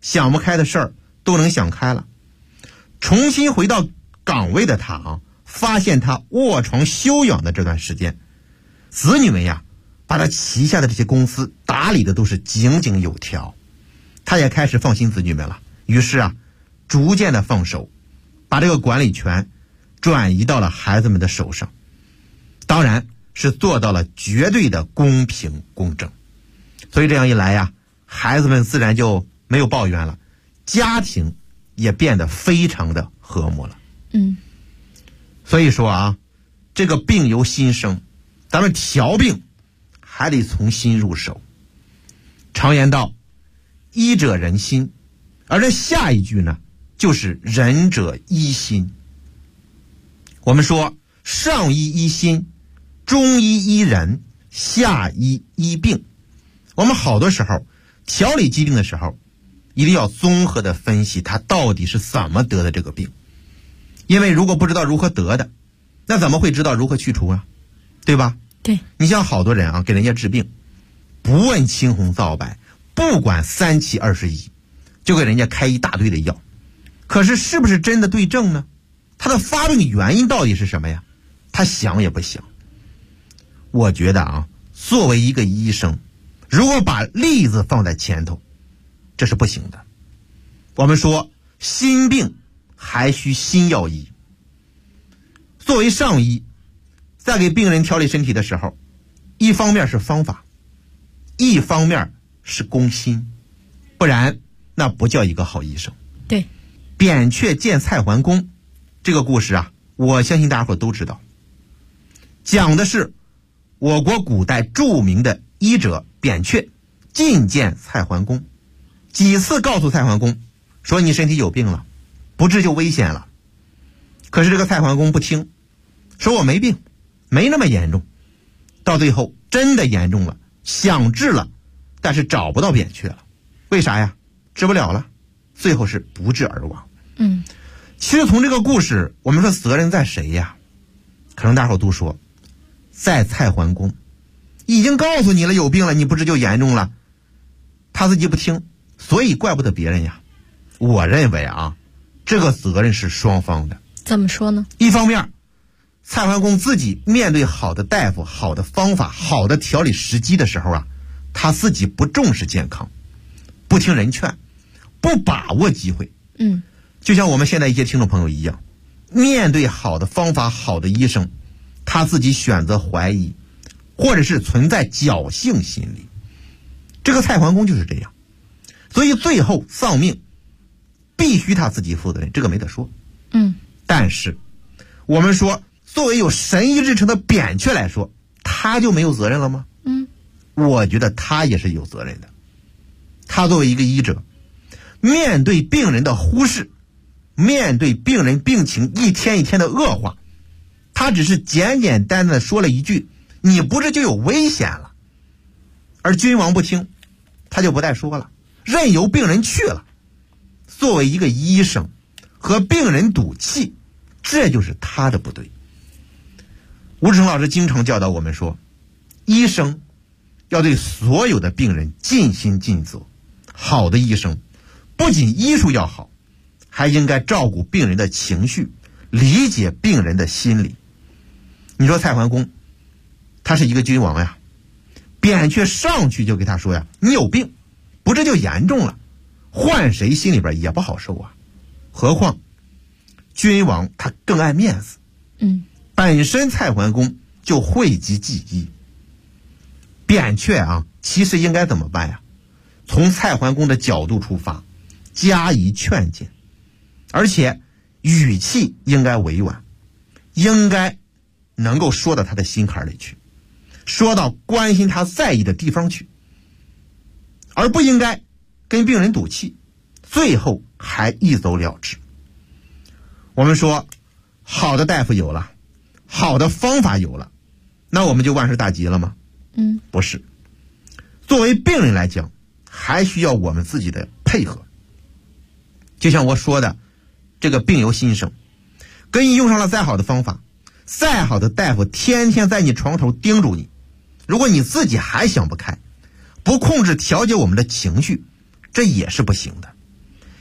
想不开的事儿都能想开了。重新回到岗位的他发现他卧床休养的这段时间，子女们呀，把他旗下的这些公司打理的都是井井有条，他也开始放心子女们了。于是逐渐的放手，把这个管理权转移到了孩子们的手上，当然是做到了绝对的公平公正。所以这样一来呀，孩子们自然就没有抱怨了，家庭也变得非常的和睦了。所以说这个病由心生，咱们调病还得从心入手。常言道，医者仁心，而这下一句呢，就是仁者医心。我们说上医医心，中医医人，下医医病。我们好多时候调理疾病的时候，一定要综合的分析他到底是怎么得的这个病。因为如果不知道如何得的，那怎么会知道如何去除啊？对吧？ 对。 你像好多人给人家治病，不问青红皂白，不管3七21，就给人家开一大堆的药。可是是不是真的对症呢？他的发病原因到底是什么呀？他想也不想。我觉得作为一个医生，如果把利字放在前头，这是不行的。我们说心病还需心药医。作为上医，在给病人调理身体的时候，一方面是方法，一方面是攻心，不然那不叫一个好医生。 对。 扁鹊见蔡桓公这个故事我相信大家伙都知道，讲的是我国古代著名的医者扁鹊觐见蔡桓公，几次告诉蔡桓公说你身体有病了，不治就危险了。可是这个蔡桓公不听，说我没病，没那么严重。到最后真的严重了，想治了，但是找不到扁鹊了。为啥呀？治不了了，最后是不治而亡。其实从这个故事，我们说责任在谁呀？可能大伙都说在蔡桓公，已经告诉你了有病了，你不治就严重了，他自己不听，所以怪不得别人呀。我认为这个责任是双方的。 怎么说呢？ 一方面，蔡桓公自己面对好的大夫、好的方法、好的调理时机的时候他自己不重视健康，不听人劝，不把握机会。就像我们现在一些听众朋友一样，面对好的方法、好的医生，他自己选择怀疑，或者是存在侥幸心理。这个蔡桓公就是这样，所以最后丧命必须他自己负责任，这个没得说。但是我们说作为有神医之称的扁鹊来说，他就没有责任了吗？我觉得他也是有责任的。他作为一个医者，面对病人的忽视，面对病人病情一天一天的恶化，他只是简简单单的说了一句你不治就有危险了，而君王不听，他就不再说了，任由病人去了。作为一个医生和病人赌气，这就是他的不对。吴志成老师经常教导我们说，医生要对所有的病人尽心尽责。好的医生不仅医术要好，还应该照顾病人的情绪，理解病人的心理。你说蔡桓公他是一个君王呀，扁鹊上去就给他说你有病，不治就严重了，换谁心里边也不好受何况君王他更爱面子。本身蔡桓公就讳疾忌医，扁鹊其实应该怎么办从蔡桓公的角度出发，加以劝谏，而且语气应该委婉，应该能够说到他的心坎里去，说到关心他在意的地方去，而不应该跟病人赌气，最后还一走了之。我们说好的大夫有了，好的方法有了，那我们就万事大吉了吗？不是。作为病人来讲，还需要我们自己的配合。就像我说的，这个病由心生，跟你用上了再好的方法，再好的大夫天天在你床头叮嘱你，如果你自己还想不开，不控制调节我们的情绪，这也是不行的。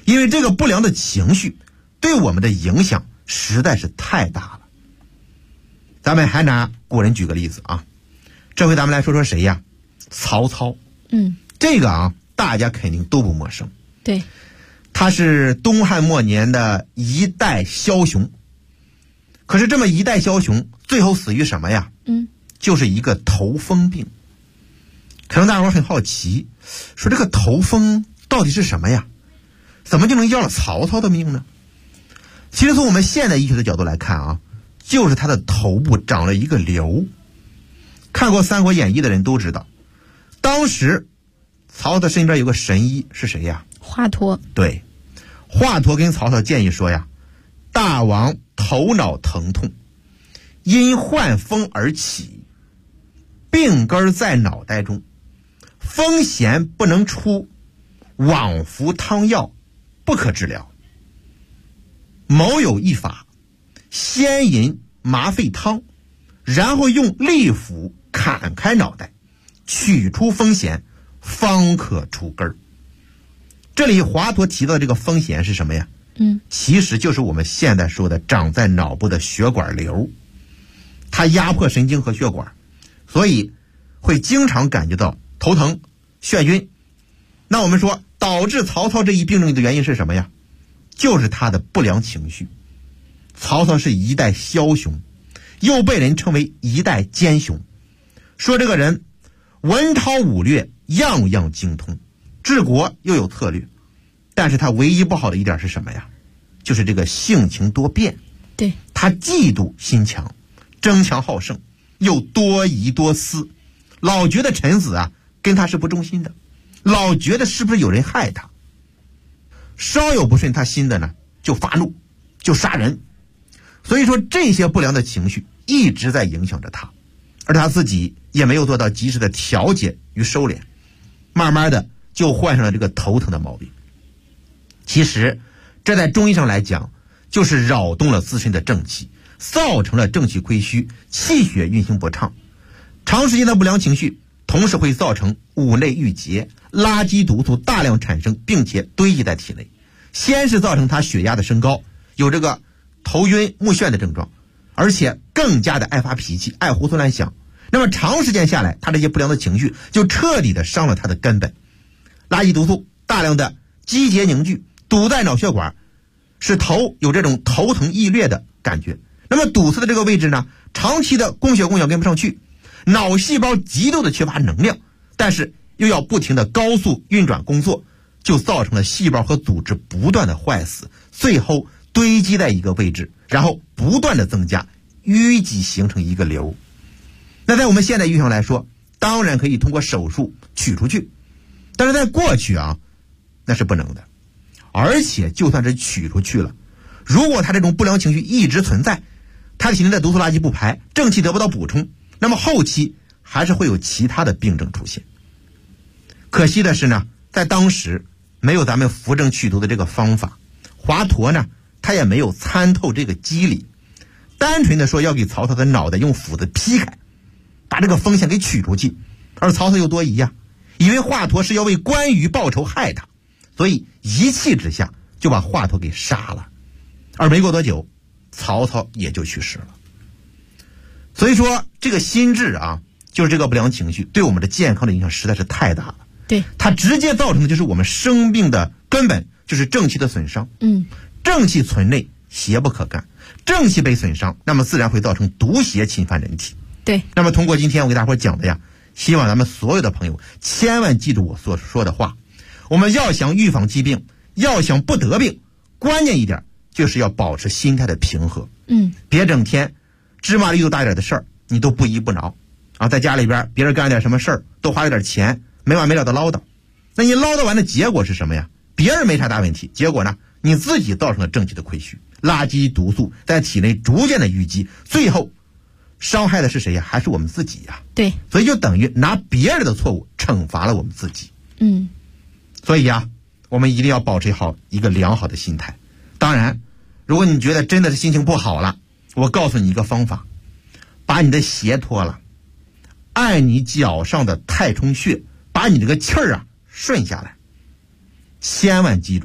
因为这个不良的情绪对我们的影响实在是太大了。咱们还拿古人举个例子啊，这回咱们来说说谁呀？曹操。这个啊，大家肯定都不陌生。 对， 他是东汉末年的一代枭雄。可是这么一代枭雄，最后死于什么呀？就是一个头风病。可能大伙很好奇，说这个头风到底是什么呀？怎么就能要了曹操的命呢？其实从我们现代医学的角度来看啊，就是他的头部长了一个瘤。看过《三国演义》的人都知道，当时曹操身边有个神医是谁呀？ 华佗。 对，华佗跟曹操建议说呀，大王头脑疼痛，因患风而起，病根在脑袋中，风邪不能出，枉服汤药，不可治疗。某有一法，先饮麻沸汤，然后用利斧砍开脑袋，取出风邪，方可除根儿。这里华佗提到的这个风邪是什么呀？其实就是我们现在说的长在脑部的血管瘤，它压迫神经和血管，所以会经常感觉到头疼、眩晕。那我们说导致曹操这一病症的原因是什么呀？就是他的不良情绪。曹操是一代枭雄，又被人称为一代奸雄，说这个人文韬武略样样精通，治国又有策略，但是他唯一不好的一点是什么呀？就是这个性情多变。 对， 他嫉妒心强，争强好胜，又多疑多思，老觉得臣子啊跟他是不忠心的，老觉得是不是有人害他，稍有不顺他心的呢就发怒，就杀人。所以说这些不良的情绪一直在影响着他，而他自己也没有做到及时的调节与收敛，慢慢的就患上了这个头疼的毛病。其实这在中医上来讲，就是扰动了自身的正气，造成了正气亏虚，气血运行不畅。长时间的不良情绪同时会造成五内郁结，垃圾毒素大量产生，并且堆积在体内。先是造成他血压的升高，有这个头晕目眩的症状，而且更加的爱发脾气，爱胡思乱想。那么长时间下来，他这些不良的情绪就彻底的伤了他的根本。垃圾毒素大量的积结凝聚，堵在脑血管，使头有这种头疼易裂的感觉。那么堵塞的这个位置呢，长期的供血供氧跟不上去，脑细胞极度的缺乏能量，但是又要不停的高速运转工作，就造成了细胞和组织不断的坏死，最后堆积在一个位置，然后不断的增加，淤积形成一个瘤。那在我们现代医学上来说，当然可以通过手术取出去，但是在过去啊，那是不能的。而且就算是取出去了，如果他这种不良情绪一直存在，他体内的毒素垃圾不排，正气得不到补充，那么后期还是会有其他的病症出现。可惜的是呢，在当时没有咱们扶正祛毒的这个方法，华佗呢他也没有参透这个机理，单纯的说要给曹操的脑袋用斧子劈开，把这个风险给取出去。而曹操又多疑呀，以为华佗是要为关羽报仇害他，所以一气之下就把华佗给杀了。而没过多久，曹操也就去世了。所以说这个心智啊，就是这个不良情绪对我们的健康的影响实在是太大了。 对， 它直接造成的就是我们生病的根本，就是正气的损伤。正气存内，邪不可干，正气被损伤，那么自然会造成毒邪侵犯人体。 对， 那么通过今天我给大伙讲的呀，希望咱们所有的朋友千万记住我所说的话，我们要想预防疾病，要想不得病，关键一点就是要保持心态的平和。别整天芝麻绿豆大一点的事儿你都不依不挠啊，在家里边别人干点什么事儿多花点钱，没完没了的唠叨，那你唠叨完的结果是什么呀？别人没啥大问题，结果呢你自己造成了正气的亏虚，垃圾毒素在体内逐渐的淤积，最后伤害的是谁呀？还是我们自己呀。 对， 所以就等于拿别人的错误惩罚了我们自己。所以呀，我们一定要保持好一个良好的心态。当然如果你觉得真的是心情不好了，我告诉你一个方法，把你的鞋脱了，按你脚上的太冲穴，把你这个气儿啊顺下来。千万记住，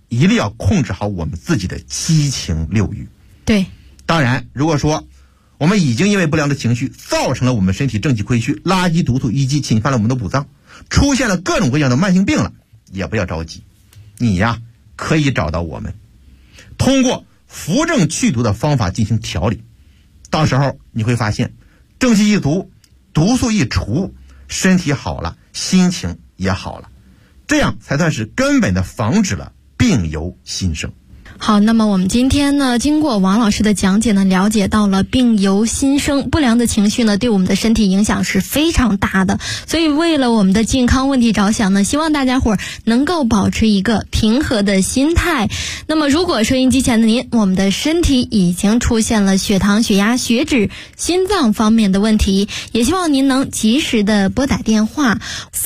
一定要控制好我们自己的七情六欲。 对， 当然如果说我们已经因为不良的情绪造成了我们身体正气亏虚，垃圾毒素以及侵犯了我们的五脏，出现了各种各样的慢性病了，也不要着急，你呀可以找到我们，通过扶正祛毒的方法进行调理，到时候你会发现正气一足，毒素一除，身体好了，心情也好了，这样才算是根本的防止了病由心生。 好，那么我们今天呢，经过王老师的讲解呢，了解到了病由心生，不良的情绪呢，对我们的身体影响是非常大的。所以为了我们的健康问题着想呢，希望大家伙儿能够保持一个平和的心态。那么如果收音机前的您，我们的身体已经出现了血糖、血压、血脂、心脏方面的问题，也希望您能及时的拨打电话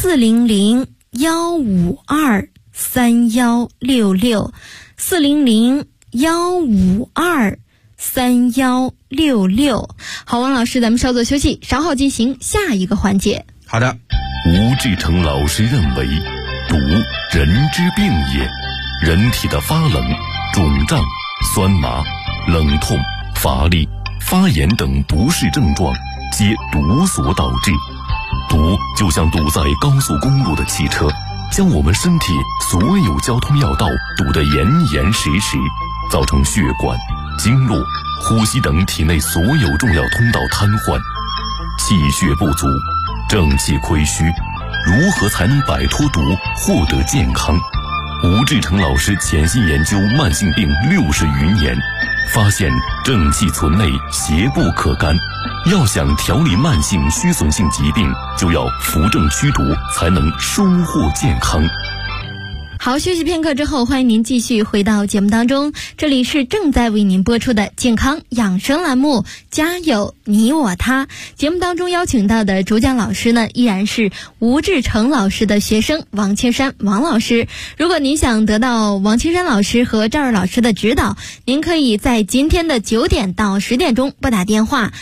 400-152-3166。400-152-3166。好，王老师，咱们稍作休息，稍后进行下一个环节。 好的。 吴志成老师认为，毒人之病也，人体的发冷、肿胀、酸麻、冷痛、乏力、发炎等不适症状皆毒所导致。毒就像堵在高速公路的汽车，将我们身体所有交通要道堵得严严实实，造成血管、经络、呼吸等体内所有重要通道瘫痪，气血不足，正气亏虚，如何才能摆脱毒，获得健康？吴志成老师潜心研究慢性病60余年，发现正气存内，邪不可干。要想调理慢性虚损性疾病，就要扶正祛毒，才能收获健康。 好，休息片刻之后，欢迎您继续回到节目当中，这里是正在为您播出的健康养生栏目，家有你我他。节目当中邀请到的主讲老师呢，依然是吴志成老师的学生王青山王老师。如果您想得到王青山老师和赵二老师的指导，您可以在今天的9点到10点钟拨打电话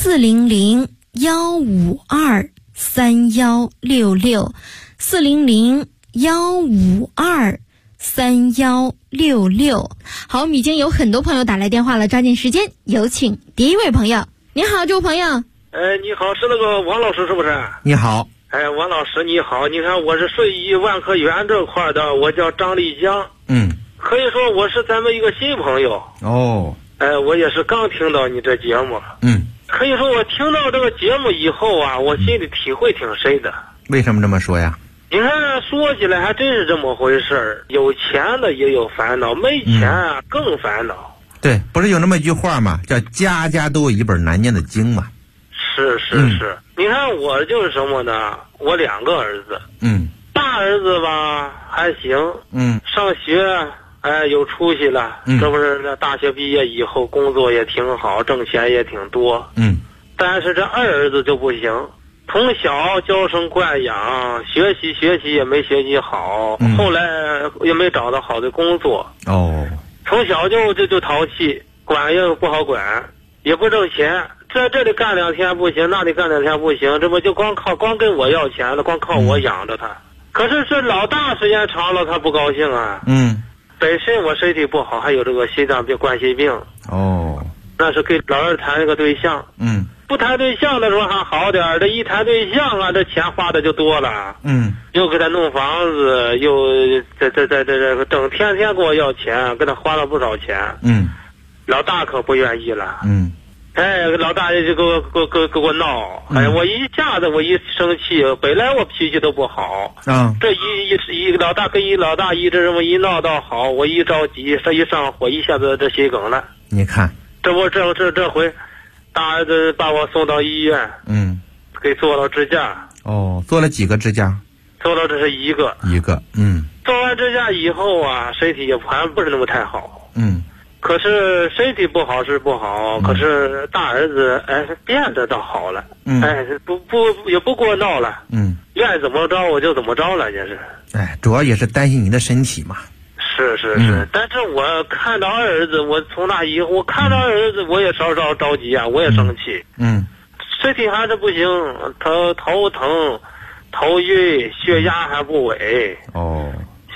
400-152-3166。400-152-3166。好，我们已经有很多朋友打来电话了，抓紧时间，有请第一位朋友。你好，这位朋友。 你好，是那个王老师是不是？ 你好。 王老师你好，你看我是顺义万科园这块的，我叫张立江。可以说我是咱们一个新朋友。 哦。 我也是刚听到你这节目。可以说我听到这个节目以后啊，我心里体会挺深的。 为什么这么说呀？ 你看说起来还真是这么回事儿，有钱的也有烦恼，没钱啊更烦恼。 对，不是有那么一句话吗？叫家家都有一本难念的经嘛。 是。你看我就是什么呢？我2个儿子。大儿子吧还行。上学有出息了。这不是大学毕业以后工作也挺好，挣钱也挺多。但是这二儿子就不行。从小娇生惯养，学习也没学习好，后来也没找到好的工作。从小就淘气，管也不好管，也不挣钱，在这里干2天不行，那里干2天不行，这不就光跟我要钱了，光靠我养着他。可是这老大时间长了，他不高兴啊。本身我身体不好，还有这个心脏病、冠心病。那是给老二谈了个对象。不谈对象的时候还好点，这一谈对象啊，这钱花的就多了。又给他弄房子，又这整天给我要钱，给他花了不少钱。老大可不愿意了。老大爷就给我闹。我一下子我一生气，本来我脾气都不好。这一老大跟老大一直这么一闹倒好，我一着急，这一上火，一下子这心梗了。 你看， 这回。大儿子把我送到医院，给做了支架。 做了几个支架？ 做了这是一个。做完支架以后啊，身体也还不是那么太好。可是身体不好是不好，可是大儿子变得倒好了。也不给我闹了。愿意怎么着我就怎么着了，也是。 主要也是担心您的身体嘛。 是，但是我看到二儿子，我从那以后，我看到二儿子，我也着急啊，我也生气。身体还是不行，头疼、头晕，血压还不稳。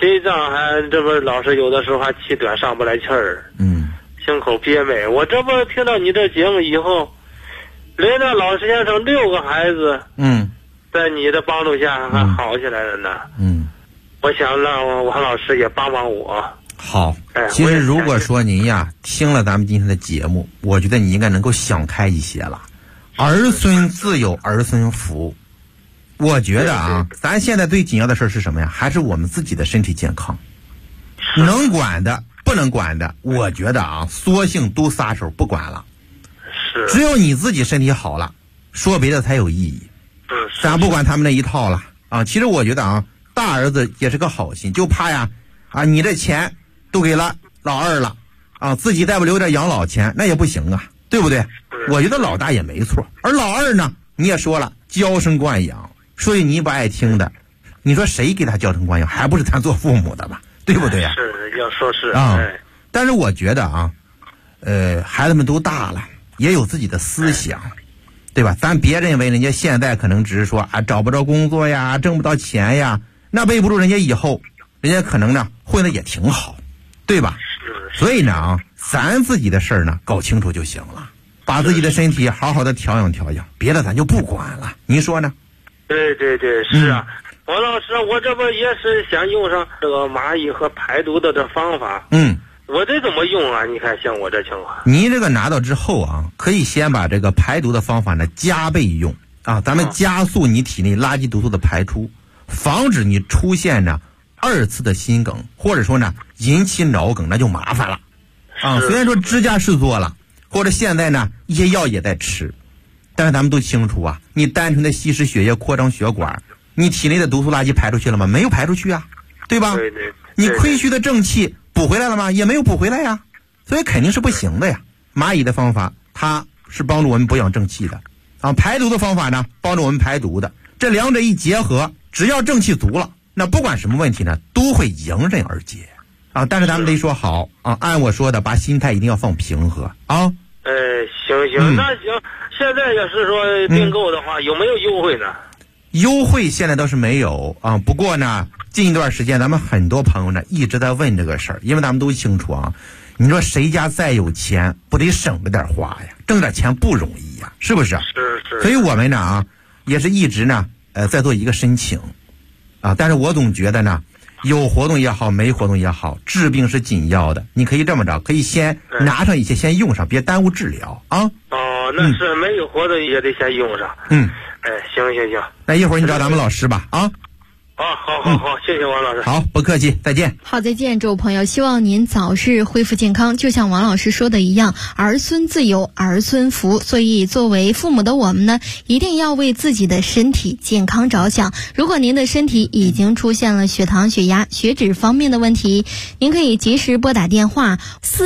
心脏还这不老是有的时候还气短上不来气儿，胸口憋闷。我这不听到你这节目以后，连着老先生6个孩子，在你的帮助下还好起来了呢。我想让王老师也帮帮我。 好，其实如果说您呀听了咱们今天的节目，我觉得你应该能够想开一些了。儿孙自有儿孙福，我觉得啊，咱现在最紧要的事是什么呀？还是我们自己的身体健康。能管的不能管的，我觉得啊，索性都撒手不管了。 是， 只有你自己身体好了，说别的才有意义。咱不管他们那一套了啊。其实我觉得啊，大儿子也是个好心，就怕呀啊，你这钱都给了老二了啊，自己再不留点养老钱，那也不行啊，对不对？我觉得老大也没错，而老二呢，你也说了，娇生惯养，所以你不爱听的，你说谁给他娇生惯养，还不是咱做父母的吧？对不对呀？ 是，要说是啊。但是我觉得啊，孩子们都大了，也有自己的思想，对吧？咱别认为人家现在可能只是说啊找不着工作呀，挣不到钱呀，那背不住人家以后，人家可能呢混的也挺好，对吧？所以呢啊，咱自己的事儿呢搞清楚就行了，把自己的身体好好的调养调养，别的咱就不管了。您说呢？ 对对对，是啊。王老师，我这不也是想用上这个蚂蚁和排毒的这方法？我这怎么用啊？你看像我这情况， 您这个拿到之后啊，可以先把这个排毒的方法呢加倍用啊，咱们加速你体内垃圾毒素的排出，防止你出现呢2次的心梗，或者说呢引起脑梗，那就麻烦了啊。虽然说支架是做了，或者现在呢一些药也在吃，但是咱们都清楚啊，你单纯的稀释血液、扩张血管，你体内的毒素垃圾排出去了吗？没有排出去啊，对吧？ 对对。 你亏虚的正气补回来了吗？也没有补回来呀，所以肯定是不行的呀。蚂蚁的方法，它是帮助我们补养正气的啊；排毒的方法呢，帮助我们排毒的。这两者一结合，只要正气足了，那不管什么问题呢，都会迎刃而解啊。但是咱们得说好啊，按我说的，把心态一定要放平和啊。 行，那行，现在要是说订购的话，有没有优惠呢？ 优惠现在倒是没有啊，不过呢，近一段时间咱们很多朋友呢一直在问这个事儿，因为咱们都清楚啊，你说谁家再有钱，不得省着点花呀，挣点钱不容易呀，是不是？ 是。 所以我们呢啊，也是一直呢在做一个申请啊，但是我总觉得呢，有活动也好，没活动也好，治病是紧要的。你可以这么着，可以先拿上一些，先用上，别耽误治疗啊。 哦，那是没有活动也得先用上。行。 那一会儿你找咱们老师吧啊。 好，谢谢王老师。 好，不客气，再见。 好，再见，诸位朋友，希望您早日恢复健康。就像王老师说的一样，儿孙自有儿孙福，所以作为父母的我们呢，一定要为自己的身体健康着想。如果您的身体已经出现了血糖、血压、血脂方面的问题，您可以及时拨打电话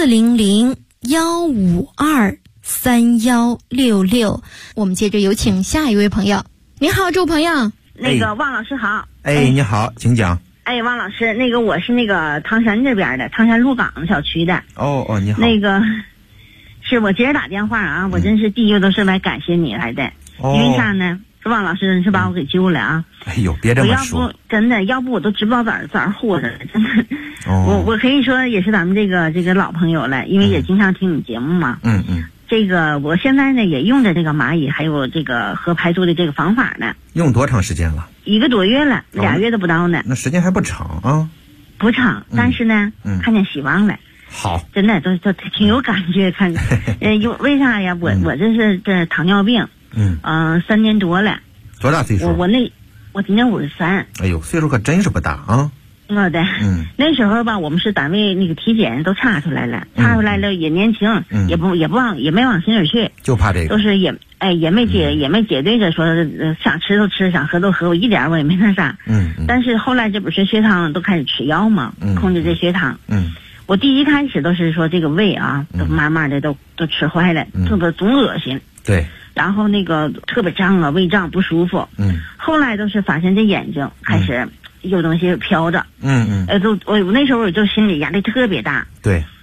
400-152-3166。我们接着有请下一位朋友。你好，诸位朋友。 那个汪老师好。 你好，请讲。 汪老师，那个我是那个唐山这边的，唐山鹿港小区的。 你好。 那个是我今儿打电话啊，我真是第一个都是来感谢你来的。因为啥呢？是汪老师是把我给救了啊。 别这么说。 我要不真的，要不我都知不知道咋活着，真的。我可以说也是咱们这个老朋友了，因为也经常听你节目嘛。这个我现在呢也用着这个蚂蚁还有这个和排毒的这个方法呢。 用多长时间了 ？1个多月了，2月都不到呢。 那时间还不长啊。 不长，但是呢，看见希望了。 好， 真的都挺有感觉，看为啥呀？我这是糖尿病，3年多了。 多大岁数？ 我今年53。 哎呦，岁数可真是不大啊。 对，那时候吧，我们是单位那个体检都查出来了，也年轻，也没往心里去， 就怕这个， 都是也没结对着说想吃都吃，想喝都喝，我一点我也没那啥，但是后来这不是血糖都开始吃药嘛，控制这血糖，我第一开始都是说这个胃啊，都慢慢的都吃坏了，特别总恶心， 对， 然后那个特别胀啊，胃胀不舒服，后来都是发现这眼睛开始有东西飘着，我那时候我就心理压力特别大， 对，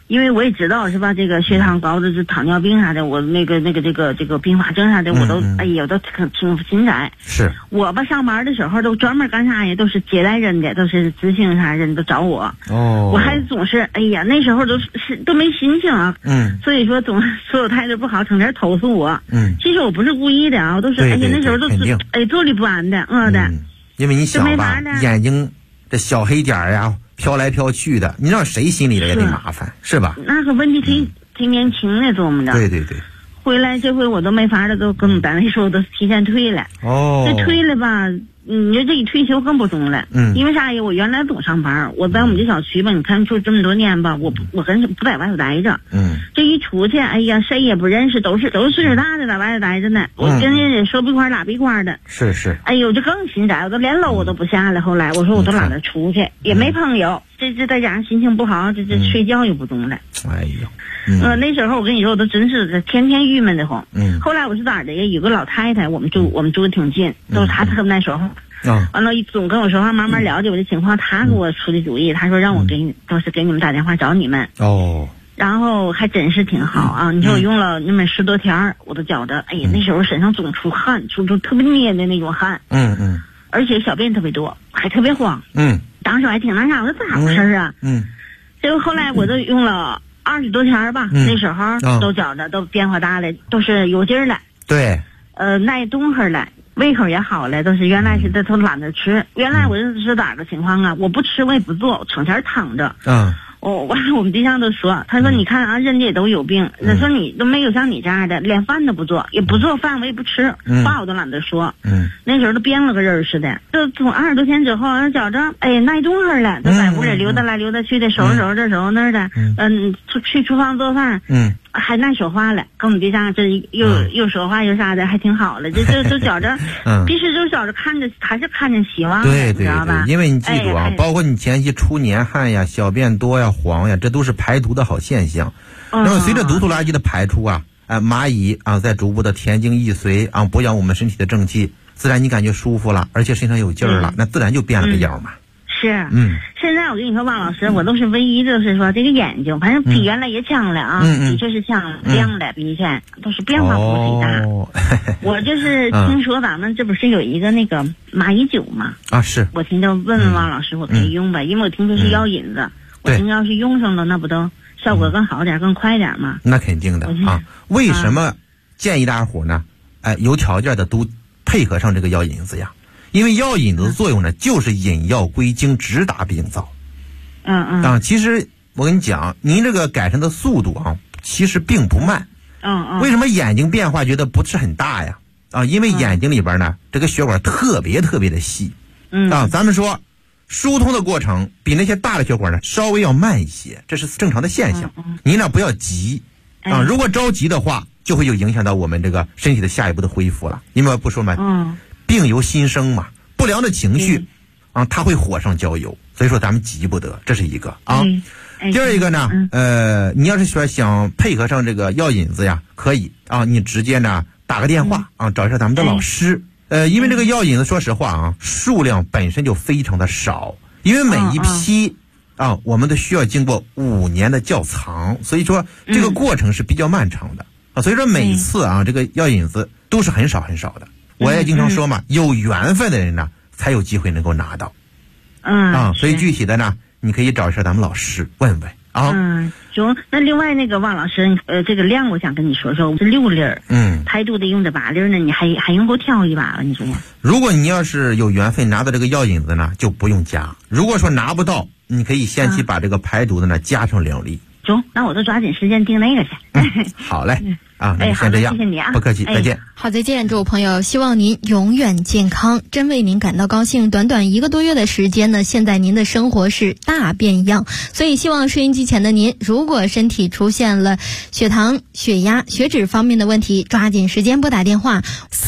因为我也知道是吧，这个血糖高的，这糖尿病啥的，我这个并发症啥的，我都哎呀，都挺心窄。 是我吧，上班的时候都专门干啥呀？都是接待人的，都是咨询啥人都找我。 哦， 我还总是哎呀，那时候都没心情啊。所以说总所有态度不好，成天投诉我。其实我不是故意的啊，我都是哎呀，那时候都坐立不安的，的。 因为你想吧，眼睛这小黑点呀。飘来飘去的，你让谁心里也得麻烦，是吧？ 那个问题挺年轻的，琢磨着。 对。 回来这回我都没法了，都跟我们单位说，我都提前退了。 哦。 这退了吧，你说这一退休更不中了。因为啥呀？我原来总上班，我在我们这小区吧，你看住这么多年吧，我很少不在外头待着。这一出去，哎呀，谁也不认识，都是岁数大的在外头待着呢。我跟人也说鼻块拉鼻块的。 是。 哎呦，这更心窄，我都连楼我都不下了。后来我说我都懒得出去，也没朋友。这在家心情不好，这睡觉也不中了。 哎呦。 那时候我跟你说，我都真是天天郁闷的慌。后来我是咋的呀？有个老太太，我们住的挺近，都是她特别爱说话。完了，总跟我说话，慢慢了解我的情况。她给我出的主意，她说让我都是给你们打电话找你们。 哦。 然后还真是挺好啊！你说我用了那么10多天，我都觉得，哎呀，那时候身上总出汗，出特别黏的那种汗。而且小便特别多，还特别慌。当时还挺那啥，我说咋回事啊？结果后来我都用了20多天吧，那时候都觉着都变化大了，都是有劲儿了。 对。 耐动活了，胃口也好了，都是原来是都懒得吃。原来我是咋个情况啊？我不吃我也不做，我成天躺着。我们对象都说，他说你看啊，人家也都有病，他说你都没有像你这样的，连饭都不做，也不做饭，我也不吃，话我都懒得说。那时候都变了个人似的。就从20多天之后，觉着哎耐动活了，都在屋里溜达来溜达去的，收拾收拾这收拾那的，去厨房做饭。还耐说话了，跟我们对象这又说话又啥的，还挺好了。就觉着，必须就觉着还是看着希望的， 对， 知道吧？ 因为你记住啊，包括你前期出年汗呀、小便多呀、黄呀，这都是排毒的好现象。那么随着毒素垃圾的排出啊，蚂蚁啊在逐步的田径易随啊，补养我们身体的正气，自然你感觉舒服了，而且身上有劲儿了，那自然就变了个样嘛。 是，现在我跟你说，王老师，我都是唯一就是说这个眼睛，反正比原来也强了啊，的确是强亮了，比以前都是变化不贼大。我就是听说咱们这不是有一个那个蚂蚁酒吗？ 是。 我听着问问王老师，我可以用吧？因为我听说是药引子，我听要是用上了，那不都效果更好点、更快点吗？ 那肯定的啊。为什么建议大家伙呢？有条件的都配合上这个药引子呀？因为药引子的作用呢，就是引药归经，直达病灶。其实我跟你讲，您这个改善的速度啊，其实并不慢。为什么眼睛变化觉得不是很大呀？因为眼睛里边呢，这个血管特别的细。咱们说疏通的过程比那些大的血管呢稍微要慢一些，这是正常的现象。您呢不要急如果着急的话，就会有影响到我们这个身体的下一步的恢复了。你们不说吗？病由心生嘛，不良的情绪它会火上浇油，所以说咱们急不得，这是一个啊。第二一个呢，你要是说想配合上这个药引子呀，可以你直接呢打个电话找一下咱们的老师。因为这个药引子说实话数量本身就非常的少，因为每一批我们都需要经过5年的窖藏，所以说这个过程是比较漫长的所以说每次这个药引子都是很少的。我也经常说嘛，有缘分的人呢才有机会能够拿到。所以具体的呢，你可以找一下咱们老师问问行。那另外那个王老师，这个量我想跟你说说，是6粒，排毒的用的8粒呢，你还用够挑一把了，你说？如果你要是有缘分拿到这个药引子呢，就不用加；如果说拿不到，你可以先去把这个排毒的呢加上2粒。 中，那我就抓紧时间订那个去。 好嘞，那先这样， 谢谢你啊， 不客气，再见。 好，再见，诸位朋友，希望您永远健康，真为您感到高兴。短短1个多月的时间呢，现在您的生活是大变样，所以希望收音机前的您，如果身体出现了血糖、血压、血脂方面的问题，抓紧时间拨打电话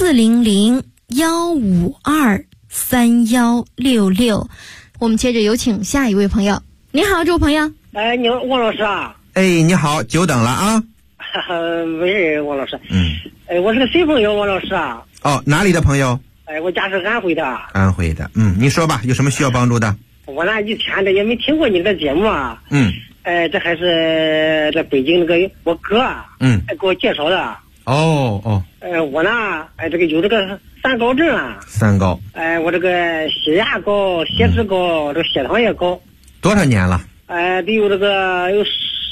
400-152-3166。我们接着有请下一位朋友。你好，这位朋友。 你好，王老师啊。 你好，久等了啊。 没事，王老师。我是个新朋友，王老师啊。 哪里的朋友？ 我家是安徽的。 安徽的，你说吧，有什么需要帮助的？ 我以前的也没听过你的节目啊。 这还是在北京那个我哥给我介绍的。我呢，这个有这个三高症啊。 三高。 我这个血压高，血脂高，这个血糖也高。 多少年了？ 得有这个有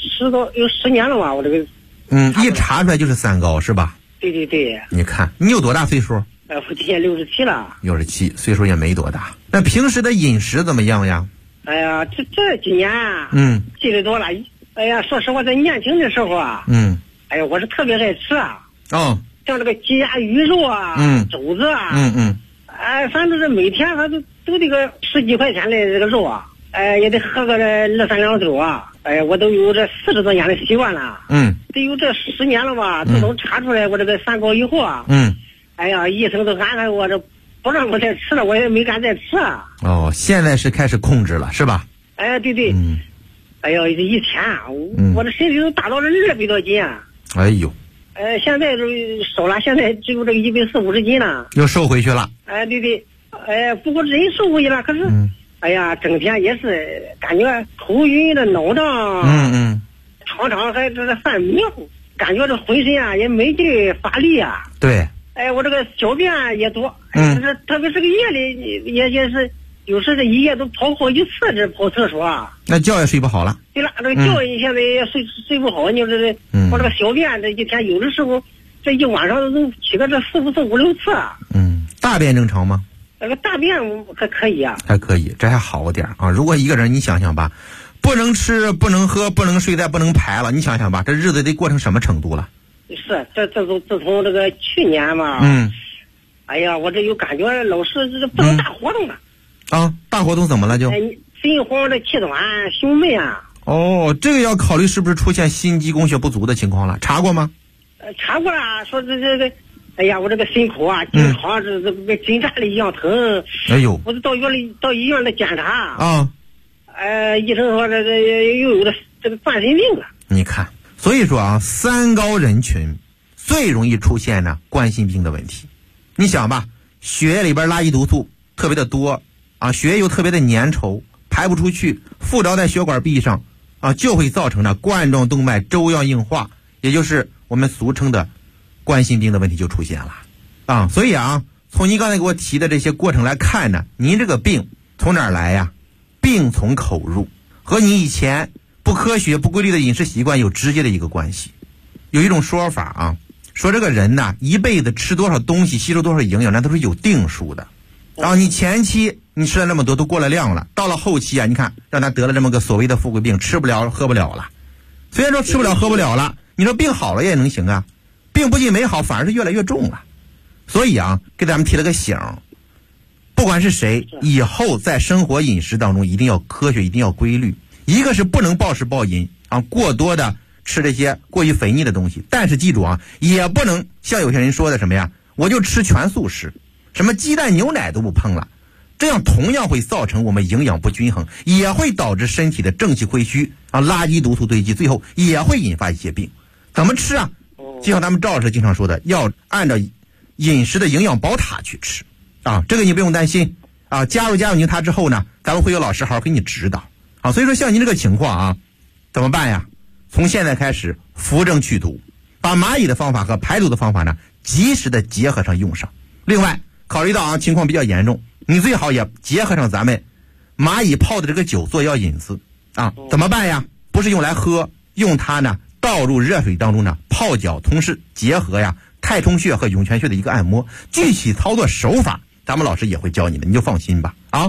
10年了吧，我这个。 一查出来就是三高是吧？ 对。 你看你有多大岁数？ 我今年67了。 67，岁数也没多大。那平时的饮食怎么样呀？ 哎呀，这几年啊，记得多了。哎呀，说实话，在年轻的时候啊，哎呀，我是特别爱吃啊。像这个鸡鸭鱼肉啊，肘子啊，反正是每天他都这个10几块钱的这个肉啊，也得喝个2-3两酒啊。我都有这40多年的习惯了。得有这10年了吧。自从查出来我这个三高以后啊，哎呀，医生都安排我这不让我再吃了，我也没敢再吃啊。 现在是开始控制了是吧？ 对。哎呦，以前啊，我这身体都大到了200多斤啊。 哎呦。 现在就少了，现在只有这个140-150斤了。 又瘦回去了。 对。不过人瘦回去了，可是，哎呀，整天也是感觉头晕的、脑胀。常常还这是犯迷糊，感觉这浑身啊也没劲乏力啊。 对。 我这个小便也多。特别是个夜里也是。有时这一夜都跑好几次，这跑厕所啊。 那觉也睡不好了。 对了，这个觉现在也睡不好，你说这我这个小便这一天有的时候这一晚上都起个这4-5次、5-6次啊。 大便正常吗？ 那个大便还可以啊。 还可以，这还好点啊。如果一个人你想想吧，不能吃、不能喝、不能睡、再不能排了，你想想吧，这日子得过成什么程度了？ 是，自从这个去年嘛，哎呀，我这有感觉老是这不能大活动了。 大活动怎么了就？ 心慌的气短、胸闷啊。 这个要考虑是不是出现心肌供血不足的情况了？查过吗？ 查过了，说这，哎呀，我这个心口啊，经常这跟针扎的一样疼。 哎呦！ 我到医院来检查医生说这又有这个冠心病了。 你看，所以说啊，三高人群最容易出现呢冠心病的问题。你想吧，血液里边垃圾毒素特别的多血液又特别的粘稠，排不出去，附着在血管壁上就会造成呢冠状动脉粥样硬化，也就是我们俗称的冠心病的问题就出现了所以从您刚才给我提的这些过程来看呢，您这个病从哪儿来呀？病从口入，和你以前不科学不规律的饮食习惯有直接的一个关系。有一种说法说这个人呢一辈子吃多少东西，吸收多少营养，那都是有定数的。你前期你吃了那么多都过了量了，到了后期你看让他得了这么个所谓的富贵病，吃不了喝不了了。虽然说吃不了喝不了了，你说病好了也能行啊，病不仅没好，反而是越来越重了。所以给咱们提了个醒，不管是谁，以后在生活饮食当中一定要科学，一定要规律。一个是不能暴食暴饮过多的吃这些过于肥腻的东西，但是记住也不能像有些人说的什么呀，我就吃全素食，什么鸡蛋牛奶都不碰了，这样同样会造成我们营养不均衡，也会导致身体的正气亏虚垃圾毒素堆积，最后也会引发一些病。怎么吃就像咱们赵老师经常说的，要按照饮食的营养宝塔去吃这个你不用担心加入您他之后呢，咱们会有老师好好给你指导所以说像您这个情况怎么办呀？从现在开始扶正去毒，把蚂蚁的方法和排毒的方法呢及时的结合上用上。另外考虑到情况比较严重，你最好也结合上咱们蚂蚁泡的这个酒做药引子怎么办呀？不是用来喝，用它呢倒入热水当中呢泡脚，同时结合太冲穴和涌泉穴的一个按摩。具体操作手法咱们老师也会教你的，你就放心吧